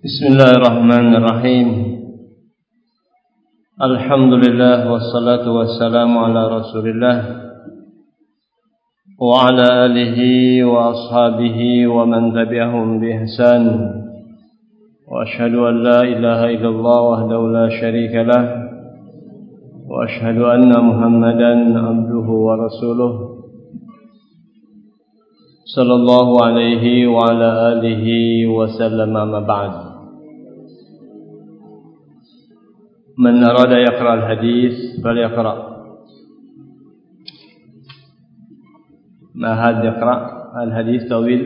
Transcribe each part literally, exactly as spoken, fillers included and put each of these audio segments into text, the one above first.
Bismillahirrahmanirrahim. Alhamdulillah wassalatu wassalamu ala Rasulillah wa ala alihi wa ashabihi wa man tabi'ahum bi ihsan. Wa asyhadu an la ilaha illallah wahdahu la syarika lah wa asyhadu anna Muhammadan abduhu wa rasuluh sallallahu alaihi wa ala alihi wa sallam, amma ba'd. من أراد يقرأ الحديث فليقرأ. ما هذا يقرأ الحديث طويل.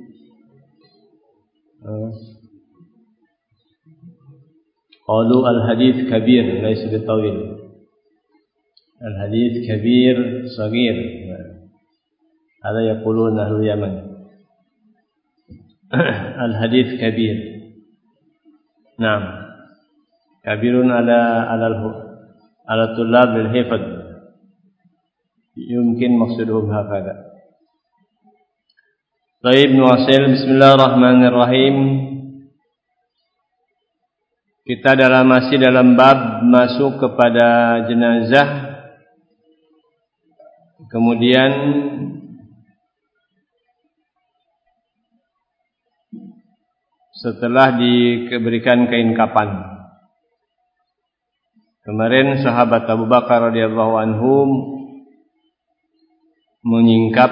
قالوا الحديث كبير ليس بالطويل. الحديث كبير صغير، هذا يقولون أهل اليمن. الحديث كبير، نعم، kabirun ala ala ala tulab lil hifz, yumkin maksuduhum hakada. Baik, nuwasil. Bismillahirrahmanirrahim. Kita dalam masih dalam bab masuk kepada jenazah, kemudian setelah diberikan kain kapan. Kemarin sahabat Abu Bakar radhiyallahu anhum menyingkap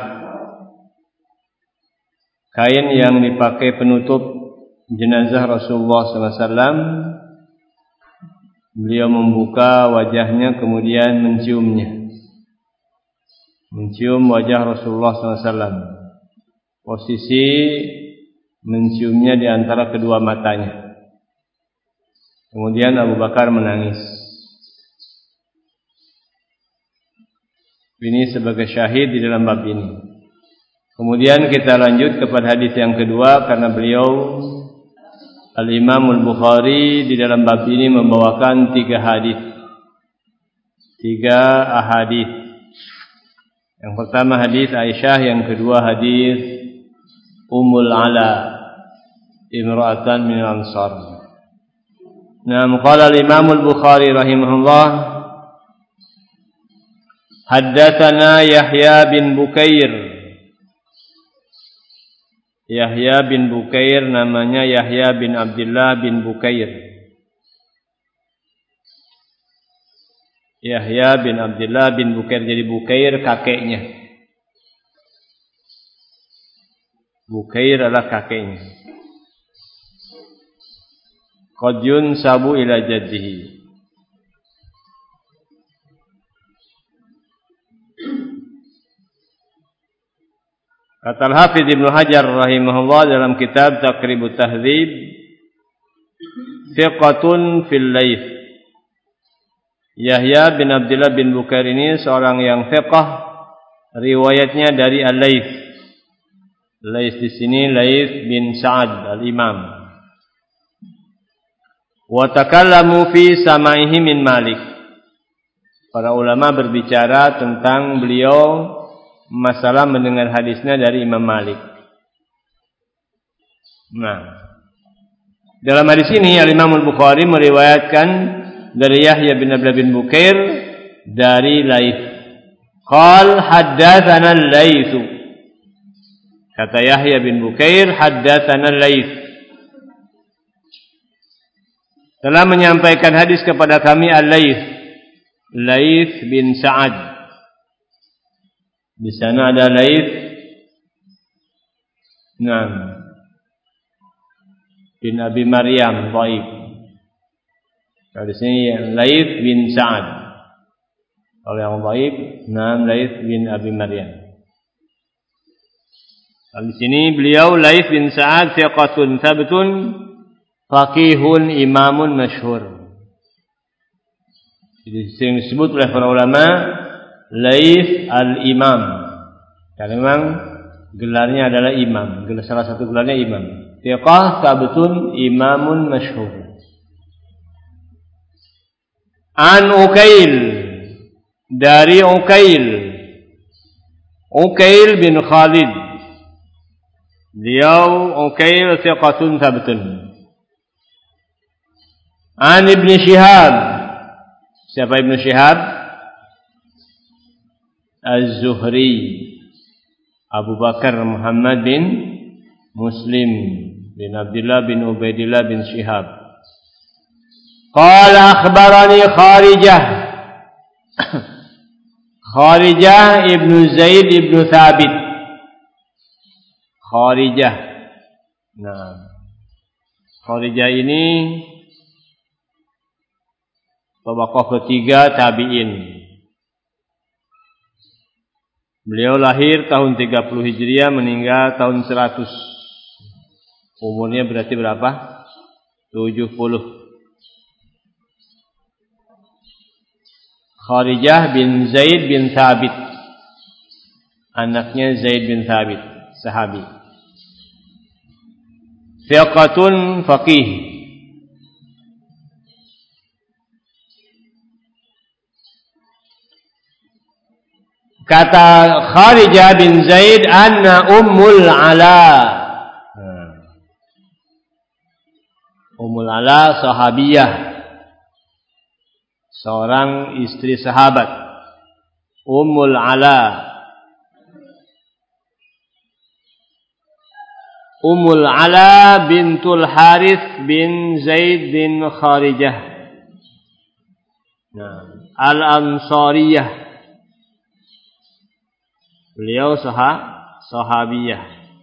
kain yang dipakai penutup jenazah Rasulullah sallallahu alaihi wasallam. Beliau membuka wajahnya kemudian menciumnya, mencium wajah Rasulullah sallallahu alaihi wasallam. Posisi menciumnya di antara kedua matanya. Kemudian Abu Bakar menangis. Ini sebagai syahid di dalam bab ini. Kemudian kita lanjut kepada hadis yang kedua, karena beliau Al-Imam Al-Bukhari di dalam bab ini membawakan tiga hadis, tiga ahadis. Yang pertama hadis Aisyah, yang kedua hadis Ummul Ala, imra'atan min Ansar. Nah, qala Al-Imam Al-Bukhari rahimahullah, haddatsana Yahya bin Bukair. Yahya bin Bukair namanya Yahya bin Abdullah bin Bukair. Yahya bin Abdullah bin Bukair, jadi Bukair kakeknya. Bukair adalah kakeknya. Qad yunsabu ila jaddihi. Kata Al-Hafidz Ibnu Hajar rahimahullah dalam kitab Taqribut Tahdzib, thiqatun fil Laits. Yahya bin Abdullah bin Bukair ini seorang yang thiqah, riwayatnya dari Al-Laits. Laits di sini Laits bin Sa'ad al-Imam. Wa takallamu fi sama'ihi min Malik. Para ulama berbicara tentang beliau masalah mendengar hadisnya dari Imam Malik. Nah, dalam hadis ini Al-Imam Al-Bukhari meriwayatkan dari Yahya bin Abdullah bin Bukair dari Laits. Qal haddatsana Al-Laits. Kata Yahya bin Bukair, haddatsana Al-Laits. Telah menyampaikan hadis kepada kami Al-Laits, Laits bin Sa'ad. Di sana ada Laits nah, bin Abi Maryam dhaif. Kalau di sini Laits bin Sa'ad. Kalau yang dhaif, nah Laits bin Abi Maryam. Kalau di sini beliau Laits bin Sa'ad thiqatun thabtun faqihun imamun masyhur. Jadi sering disebut oleh para ulama Laits al-Imam, karena memang gelarnya adalah imam. Gelar salah satu gelarnya imam. Thiqah thabtun imamun masyhur. An Ukail, dari Ukail, Ukail bin Khalid. Beliau Ukail thiqatun thabtun. An Ibn Shihab. Siapa Ibn Shihab? Az-Zuhri. Abu Bakar Muhammad bin Muslim bin Abdullah bin Ubaidillah bin Shihab. Qala akhbarani Kharijah. Kharijah Ibn Zaid Ibn Thabit. Kharijah. Nah, Kharijah ini tabaqah ketiga tabi'in. Beliau lahir tahun tiga puluh Hijriah, meninggal tahun seratus. Umurnya berarti berapa? tujuh puluh. Kharijah bin Zaid bin Thabit. Anaknya Zaid bin Thabit, sahabi. Thiqatun faqih. Kata Kharijah bin Zaid, anna Ummul Ala. Ummul Ala sahabiyah, seorang istri sahabat. Ummul Ala. Ummul Ala bintul Harith bin Zaid bin Kharijah. Nah, Al-Ansariyah. Beliau sahah, sahabiyah.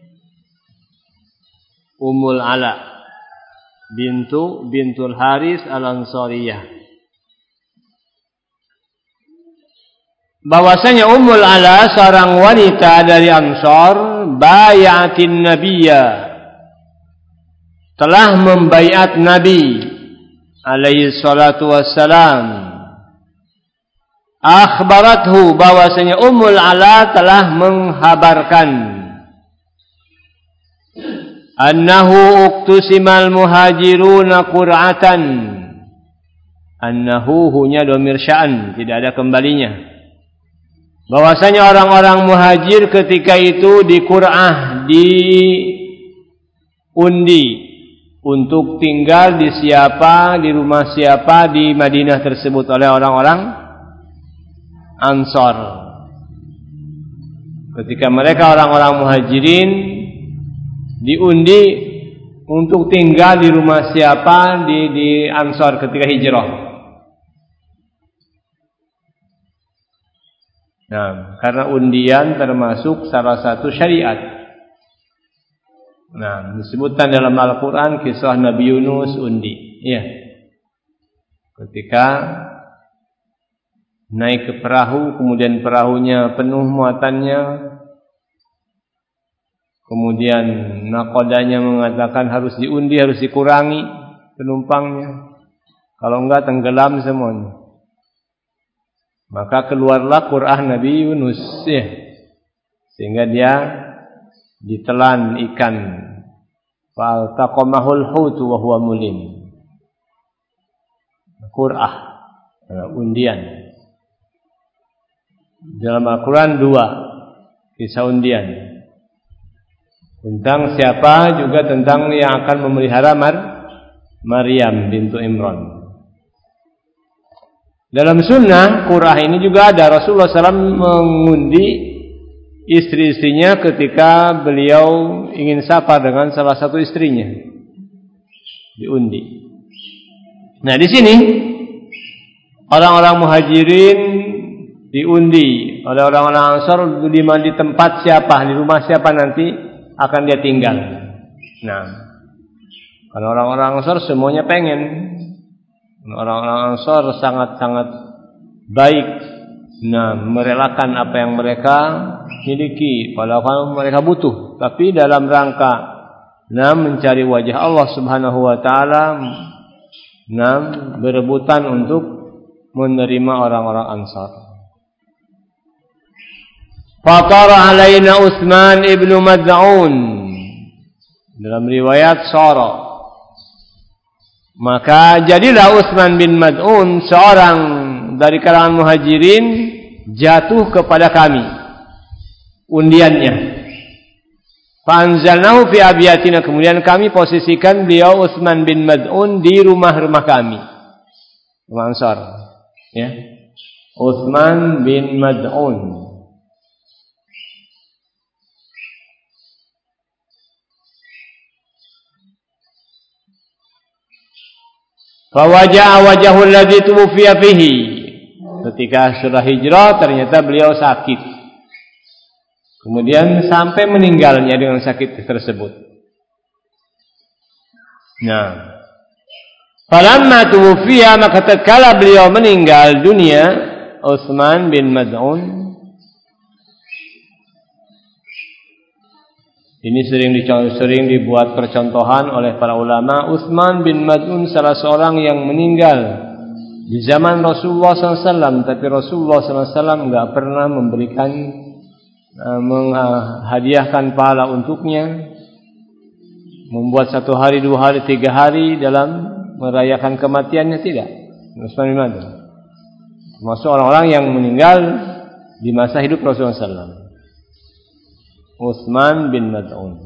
Ummul Ala bintu bintul Haris Al-Ansariyah. Bahwasanya Ummul Ala seorang wanita dari Ansar, bayatin Nabiyya, telah membaiat Nabi alaihi salatu wassalam. Akhbarathu, bahwasanya Ummul Ala telah menghabarkan, annahu uktusimal muhajiruna qur'atan. Annahu hunya domir sya'an, tidak ada kembalinya. Bahwasanya orang-orang muhajir ketika itu di Qur'ah, di undi untuk tinggal di siapa, di rumah siapa di Madinah tersebut oleh orang-orang Ansar. Ketika mereka orang-orang muhajirin diundi untuk tinggal di rumah siapa di, di Ansar ketika hijrah. Nah, karena undian termasuk salah satu syariat. Nah, disebutkan dalam Al-Quran kisah Nabi Yunus undi. Iya. Ketika naik ke perahu, kemudian perahunya penuh muatannya, kemudian nakodanya mengatakan harus diundi, harus dikurangi penumpangnya, kalau enggak tenggelam semuanya. Maka keluarlah Quran Nabi Yunus, ya, sehingga dia ditelan ikan. Faltaqamahul hutu wa huwa mulim. Qur'ah, undian. Dalam Al-Quran dua kisah undian, tentang siapa, juga tentang yang akan memelihara Mar Maryam bintu Imran. Dalam sunnah Qur'ah ini juga ada Rasulullah shallallahu alaihi wasallam mengundi istri-istrinya ketika beliau ingin sapa dengan salah satu istrinya, diundi. Nah, di sini orang-orang muhajirin diundi oleh orang-orang Ansar di di tempat siapa, di rumah siapa nanti akan dia tinggal. Nah, kalau orang-orang Ansar semuanya pengen, orang-orang Ansar sangat-sangat baik, nah, merelakan apa yang mereka miliki, walaupun mereka butuh, tapi dalam rangka nah mencari wajah Allah Subhanahu wa taala, nah, berebutan untuk menerima orang-orang Ansar. Fatara alaina Utsman ibnu Mad'un, dalam riwayat Sara, maka jadilah Utsman bin Mad'un seorang dari kalangan muhajirin jatuh kepada kami undiannya. Fa'anzalnahu fi abyatina, kemudian kami posisikan beliau Utsman bin Mad'un di rumah-rumah kami. Ansar, ya. Utsman bin Mad'un. Fawaja'a wajhul ladzi tuwfiya fihi. Ketika sudah hijrah ternyata beliau sakit. Kemudian sampai meninggalnya dengan sakit tersebut. Nah, falamma tuwfiya, maka tatkala beliau meninggal dunia, Utsman bin Mad'un, ini sering sering dibuat percontohan oleh para ulama. Utsman bin Mad'un salah seorang yang meninggal di zaman Rasulullah sallallahu alaihi wasallam, tapi Rasulullah sallallahu alaihi wasallam enggak pernah memberikan uh, menghadiahkan pahala untuknya, membuat satu hari, dua hari, tiga hari dalam merayakan kematiannya, tidak. Utsman bin Mad'un termasuk orang-orang yang meninggal di masa hidup Rasulullah sallallahu alaihi wasallam. Utsman bin Mad'un.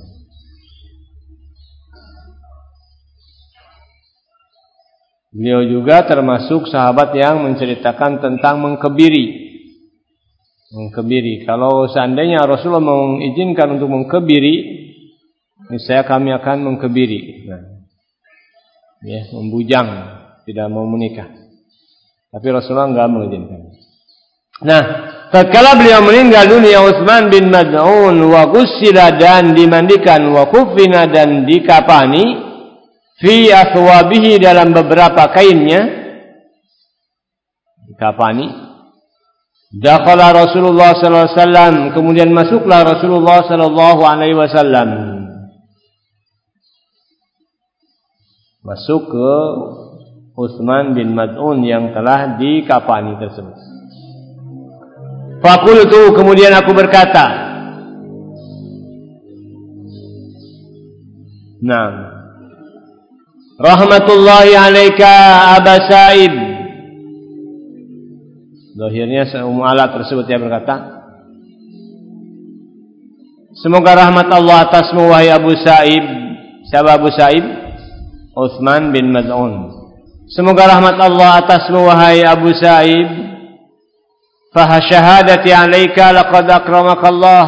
Beliau juga termasuk sahabat yang menceritakan tentang mengkebiri. Mengkebiri. Kalau seandainya Rasulullah mengizinkan untuk mengkebiri, niscaya kami akan mengkebiri. Nah, ya, membujang, tidak mau menikah. Tapi Rasulullah enggak mengizinkan. Nah, tatkala beliau meninggal dunia, Utsman bin Mad'un wa ghussila, dan dimandikan, wa kuffina, dan dikafani, fi athwabihi, dalam beberapa kainnya, dikafani. Dakhala Rasulullah sallallahu alaihi wasallam, kemudian masuklah Rasulullah sallallahu alaihi wasallam. Masuk ke Utsman bin Mad'un yang telah dikafani tersebut. Faqultu, kemudian aku berkata, Naam, rahmatullahi alaika Aba Sa'id. Zahirnya Ummu Ala tersebut yang berkata, semoga rahmat Allah atasmu wahai Abu Sa'id. Siapa Abu Sa'id? Utsman bin Mad'un. Semoga rahmat Allah atasmu wahai Abu Sa'id. Fa syahadati alaika laqad akramaka Allah.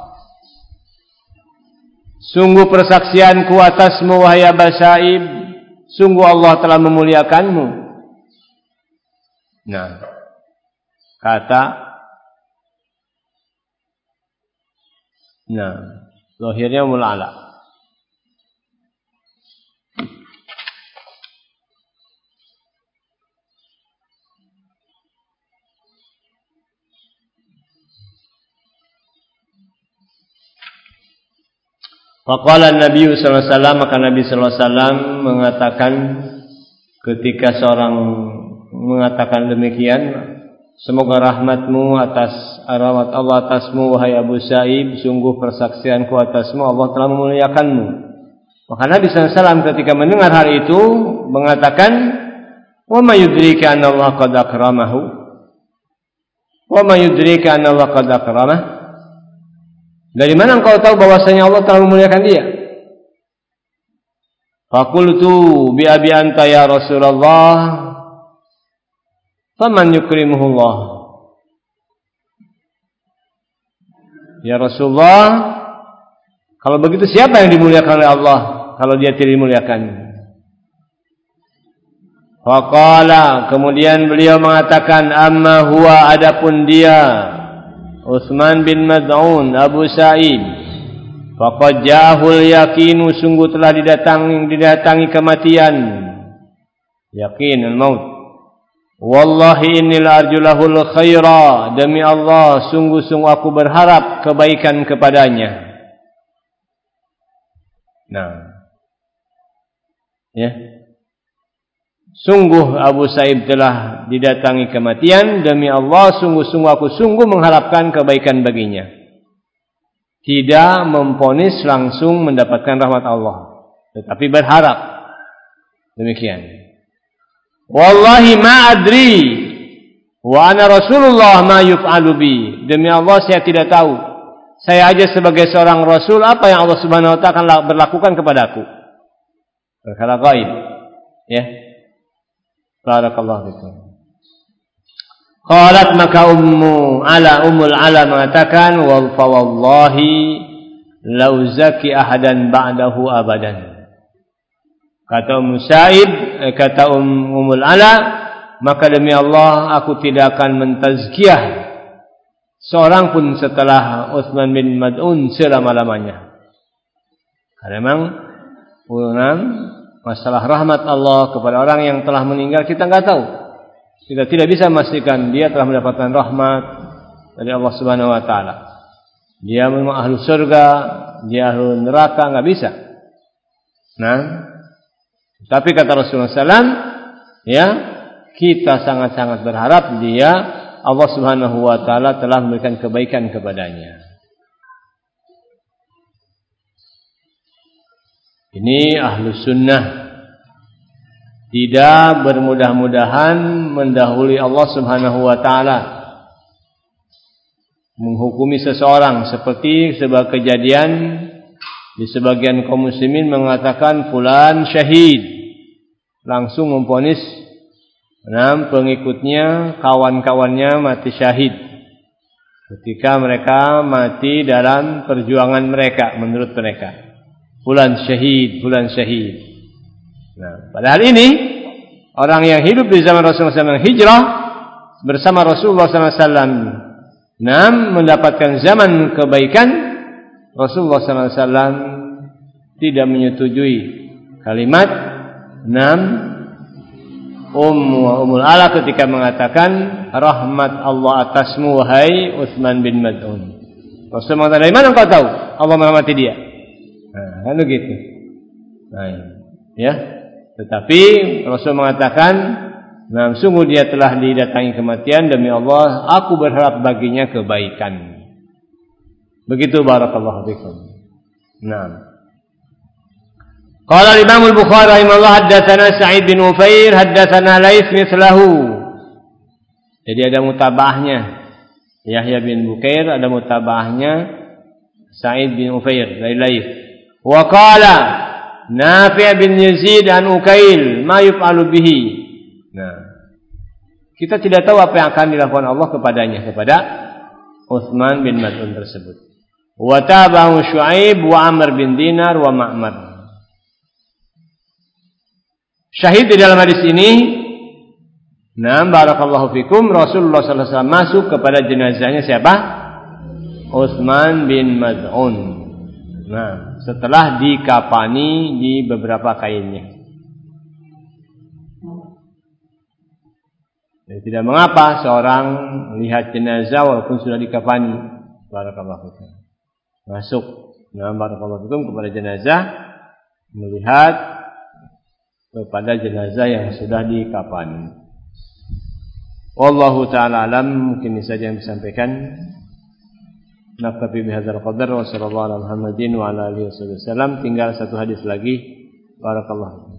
Sungguh persaksianku atasmu wahai Abu Sa'id, sungguh Allah telah memuliakanmu. Nah, kata Nah, zahirnya mulala. Faqala Nabi sallallahu alaihi wasallam, maka Nabi sallallahu alaihi wasallam mengatakan ketika seorang mengatakan demikian, semoga rahmatmu atas rahmat Allah atasmu wahai Abu Sa'ib, sungguh persaksianku atasmu Allah telah memuliakanmu. Maka Nabi sallallahu alaihi wasallam ketika mendengar hal itu mengatakan, wa may yudrika anna Allah qad akramahu, wa may yudrika anna Allah qad akramahu. Dari mana engkau tahu bahwasanya Allah telah memuliakan dia? Faqultu bi abi anta ya Rasulullah, faman yukrimuhullah. Ya Rasulullah, kalau begitu siapa yang dimuliakan oleh Allah kalau dia tidak dimuliakan? Faqala, kemudian beliau mengatakan, amma huwa, adapun dia Utsman bin Mad'un Abu Sa'id, faqad ja'ahul yaqinu, sungguh telah didatangi didatangi kematian, yakin al-maut. Wallahi inni la arjulahul khaira, demi Allah sungguh-sungguh aku berharap kebaikan kepadanya. Nah, ya, sungguh Abu Sa'id telah didatangi kematian, demi Allah sungguh-sungguh aku sungguh mengharapkan kebaikan baginya. Tidak memponis langsung mendapatkan rahmat Allah, tetapi berharap demikian. Wallahi ma adri wa ana Rasulullah ma yuf'alu bi, demi Allah saya tidak tahu, saya aja sebagai seorang Rasul, apa yang Allah Subhanahu wa taala akan berlakukan kepadaku. Perkara gaib, ya. Barakallahu fikum. Qalat maka ummu ala ummul ala mengatakan wa fa wallahi lau zaki ahadan ba'dahu abadan. Kata Ummu Sa'id, kata Ummul Ala, maka demi Allah aku tidak akan mentazkiyah seorang pun setelah Utsman bin Mad'un selama-lamanya. Karena memang unang masalah rahmat Allah kepada orang yang telah meninggal kita enggak tahu. Kita tidak bisa memastikan dia telah mendapatkan rahmat dari Allah Subhanahu wa taala. Dia memang ahlu surga, dia ahlu neraka, enggak bisa. Nah, tapi kata Rasulullah sallallahu alaihi wasallam, ya, kita sangat-sangat berharap dia Allah Subhanahu wa taala telah memberikan kebaikan kepadanya. Ini ahlu sunnah, tidak bermudah-mudahan mendahului Allah Subhanahu wa taala menghukumi seseorang, seperti sebuah kejadian di sebagian kaum muslimin mengatakan fulan syahid, langsung memvonis enam pengikutnya, kawan-kawannya mati syahid ketika mereka mati dalam perjuangan mereka menurut mereka. Fulan syahid, fulan syahid. Nah, padahal ini orang yang hidup di zaman Rasulullah shallallahu alaihi wasallam hijrah bersama Rasulullah shallallahu alaihi wasallam, nah, mendapatkan zaman kebaikan. Rasulullah shallallahu alaihi wasallam tidak menyetujui kalimat enam Ummu Ummul Ala ketika mengatakan rahmat Allah atasmu wahai Utsman bin Mad'un. Rasulullah mengatakan, dari mana engkau tahu Allah merahmati dia? Nah, kan begitu. Nah, ya. Tetapi Rasul mengatakan, nah, sungguh dia telah didatangi kematian, demi Allah aku berharap baginya kebaikan. Begitu, barakallahu fikum. Nah. Qala Imam Al-Bukhari rahimahullah haddatsana Sa'id bin Ufair haddatsana Laits mithlahu. Jadi ada mutabahnya. Yahya bin Bukair ada mutabahnya Sa'id bin Ufair dari Laits. Wa qala Nafi' bin Yazid an Ukail ma yuf'alu bihi. Nah. Kita tidak tahu apa yang akan dilakukan Allah kepadanya, kepada Utsman bin Mad'un tersebut. Wa tabahu Syuaib wa Amr bin Dinar wa Ma'mar. Syahid di dalam hadis ini, nah, barakallahu fikum, Rasulullah sallallahu alaihi wasallam masuk kepada jenazahnya siapa? Utsman bin Mad'un. Nah, setelah dikafani di beberapa kainnya. Jadi tidak mengapa seorang melihat jenazah walaupun sudah dikafani. Barakallahu fikum. Masuk, nah, barakallahu fikum, kepada jenazah, melihat kepada jenazah yang sudah dikafani. Wallahu ta'ala alam. Mungkin ini saja yang disampaikan. Naktafi bihadzal qadar wa sallallahu ala Muhammadin wa ala alihi wasallam. Tinggal satu hadis lagi. Barakallahu.